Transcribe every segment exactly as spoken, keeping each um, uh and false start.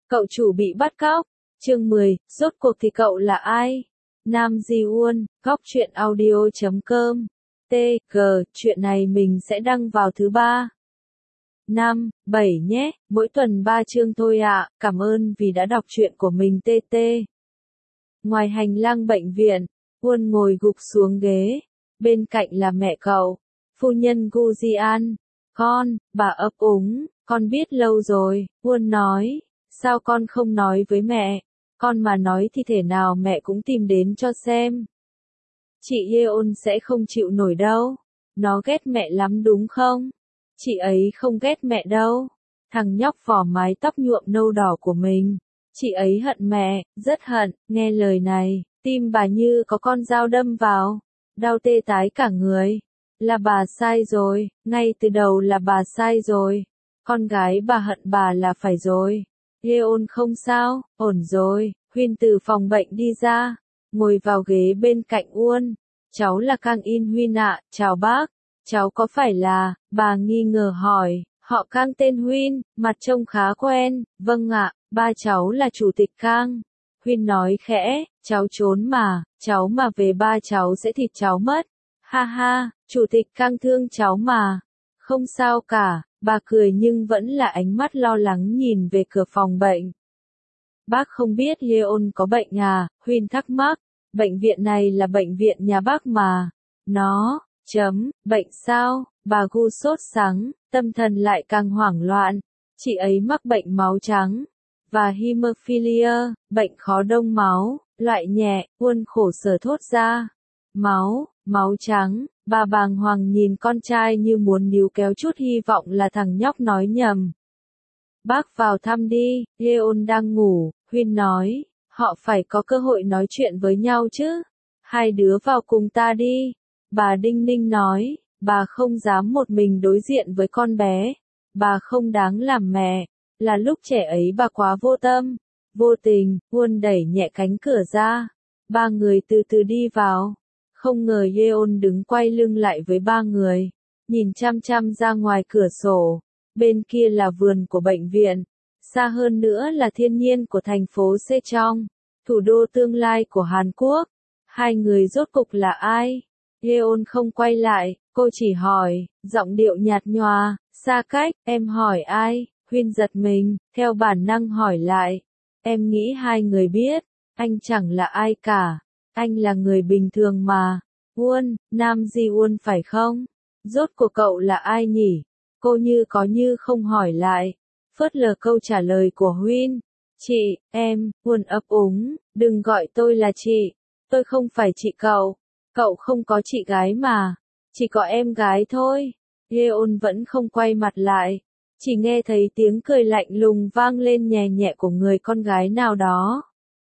Cậu chủ bị bắt cóc. Chương mười, rốt cuộc thì cậu là ai? Nam Di Uôn, góc truyện audio chấm com. T G, chuyện này mình sẽ đăng vào thứ ba. Năm, bảy nhé, mỗi tuần ba chương thôi ạ, à. Cảm ơn vì đã đọc truyện của mình tê tê. Ngoài hành lang bệnh viện, Uôn ngồi gục xuống ghế. Bên cạnh là mẹ cậu, phu nhân Gu Jian. Con, bà ấp úng, con biết lâu rồi, Uôn nói. Sao con không nói với mẹ? Con mà nói thì thể nào mẹ cũng tìm đến cho xem. Chị Yeon sẽ không chịu nổi đâu. Nó ghét mẹ lắm đúng không? Chị ấy không ghét mẹ đâu. Thằng nhóc vỏ mái tóc nhuộm nâu đỏ của mình. Chị ấy hận mẹ, rất hận, nghe lời này, tim bà như có con dao đâm vào. Đau tê tái cả người. Là bà sai rồi, ngay từ đầu là bà sai rồi. Con gái bà hận bà là phải rồi. Yeon không sao, ổn rồi. Huyên từ phòng bệnh đi ra, ngồi vào ghế bên cạnh Uôn. Cháu là Kang In Huyên ạ, chào bác. Cháu có phải là, bà nghi ngờ hỏi, họ Kang tên Huyên, mặt trông khá quen, vâng ạ, ba cháu là chủ tịch Kang. Huyên nói khẽ, cháu trốn mà, cháu mà về ba cháu sẽ thịt cháu mất. Ha ha, chủ tịch Kang thương cháu mà. Không sao cả, bà cười nhưng vẫn là ánh mắt lo lắng nhìn về cửa phòng bệnh. Bác không biết Yeon có bệnh à, Huyên thắc mắc. Bệnh viện này là bệnh viện nhà bác mà. Nó, chấm, bệnh sao, bà Gu sốt sắng, tâm thần lại càng hoảng loạn. Chị ấy mắc bệnh máu trắng và hemophilia, bệnh khó đông máu, loại nhẹ, Uôn khổ sở thốt ra. Máu, máu trắng, bà bàng hoàng nhìn con trai như muốn níu kéo chút hy vọng là thằng nhóc nói nhầm. Bác vào thăm đi, Yeon đang ngủ, Huyên nói, họ phải có cơ hội nói chuyện với nhau chứ. Hai đứa vào cùng ta đi. Bà Đinh Ninh nói, bà không dám một mình đối diện với con bé. Bà không đáng làm mẹ. Là lúc trẻ ấy bà quá vô tâm, vô tình, Uôn đẩy nhẹ cánh cửa ra. Ba người từ từ đi vào. Không ngờ Yeon đứng quay lưng lại với ba người, nhìn chăm chăm ra ngoài cửa sổ. Bên kia là vườn của bệnh viện, xa hơn nữa là thiên nhiên của thành phố Sejong, thủ đô tương lai của Hàn Quốc. Hai người rốt cục là ai? Yeon không quay lại, cô chỉ hỏi, giọng điệu nhạt nhòa, xa cách, em hỏi ai? Huyên giật mình, theo bản năng hỏi lại. Em nghĩ hai người biết, anh chẳng là ai cả, anh là người bình thường mà. Uôn, Nam Di Uôn phải không? Rốt cuộc cậu là ai nhỉ? Cô như có như không hỏi lại, phớt lờ câu trả lời của Huyên. Chị, em, Uôn ấp úng, đừng gọi tôi là chị, tôi không phải chị cậu, cậu không có chị gái mà, chỉ có em gái thôi. Yeon vẫn không quay mặt lại, chỉ nghe thấy tiếng cười lạnh lùng vang lên nhẹ nhẹ của người con gái nào đó.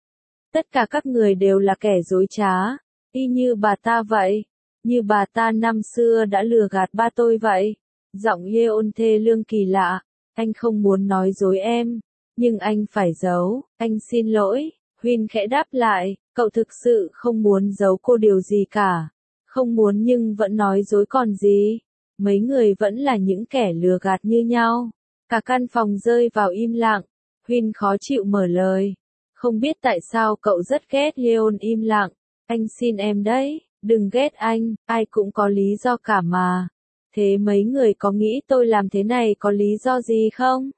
Tất cả các người đều là kẻ dối trá, y như bà ta vậy, như bà ta năm xưa đã lừa gạt ba tôi vậy. Giọng Yeon thê lương kỳ lạ, anh không muốn nói dối em, nhưng anh phải giấu, anh xin lỗi. Huyên khẽ đáp lại, cậu thực sự không muốn giấu cô điều gì cả, không muốn nhưng vẫn nói dối còn gì. Mấy người vẫn là những kẻ lừa gạt như nhau. Cả căn phòng rơi vào im lặng. Huyên khó chịu mở lời, không biết tại sao cậu rất ghét Yeon im lặng. Anh xin em đấy, đừng ghét anh, ai cũng có lý do cả mà. Thế mấy người có nghĩ tôi làm thế này có lý do gì không?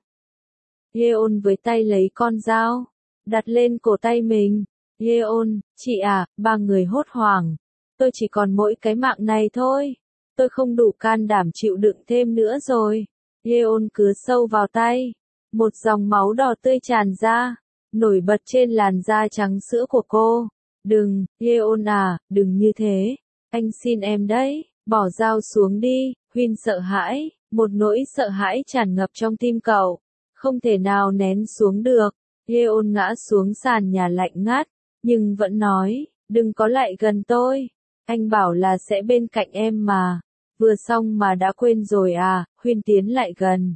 Yeon với tay lấy con dao, đặt lên cổ tay mình. Yeon, chị à, ba người hốt hoảng. Tôi chỉ còn mỗi cái mạng này thôi. Tôi không đủ can đảm chịu đựng thêm nữa rồi. Yeon cứa sâu vào tay. Một dòng máu đỏ tươi tràn ra, nổi bật trên làn da trắng sữa của cô. Đừng, Yeon à, đừng như thế. Anh xin em đấy, bỏ dao xuống đi. Huyên sợ hãi, một nỗi sợ hãi tràn ngập trong tim cậu, không thể nào nén xuống được. Yeon ngã xuống sàn nhà lạnh ngắt, nhưng vẫn nói, đừng có lại gần tôi. Anh bảo là sẽ bên cạnh em mà. Vừa xong mà đã quên rồi à? Huyên tiến lại gần,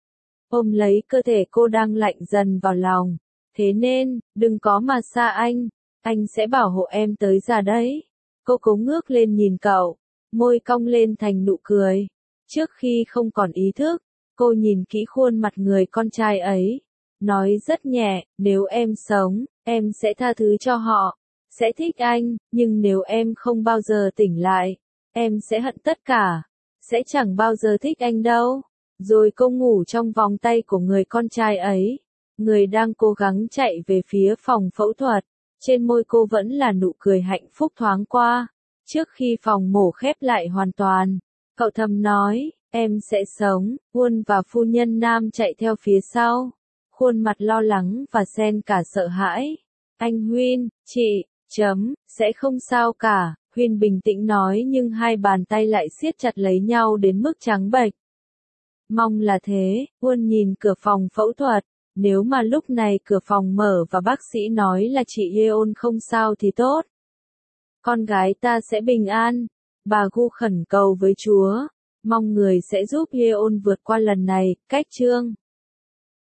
ôm lấy cơ thể cô đang lạnh dần vào lòng. Thế nên, đừng có mà xa anh, anh sẽ bảo hộ em tới già đấy. Cô cố ngước lên nhìn cậu, môi cong lên thành nụ cười. Trước khi không còn ý thức, cô nhìn kỹ khuôn mặt người con trai ấy. nói rất nhẹ, nếu em sống, em sẽ tha thứ cho họ, sẽ thích anh, nhưng nếu em không bao giờ tỉnh lại, em sẽ hận tất cả, sẽ chẳng bao giờ thích anh đâu. Rồi cô ngủ trong vòng tay của người con trai ấy, người đang cố gắng chạy về phía phòng phẫu thuật. Trên môi cô vẫn là nụ cười hạnh phúc thoáng qua. Trước khi phòng mổ khép lại hoàn toàn, cậu thầm nói, em sẽ sống. Huân và phu nhân Nam chạy theo phía sau, khuôn mặt lo lắng và xen cả sợ hãi. Anh Huyên, chị, chấm, sẽ không sao cả, Huyên bình tĩnh nói, nhưng hai bàn tay lại siết chặt lấy nhau đến mức trắng bệch. Mong là thế. Huân nhìn cửa phòng phẫu thuật. Nếu mà lúc này cửa phòng mở và bác sĩ nói là chị Yeon không sao thì tốt. Con gái ta sẽ bình an. Bà Gu khẩn cầu với Chúa. Mong người sẽ giúp Yeon vượt qua lần này. Cách chương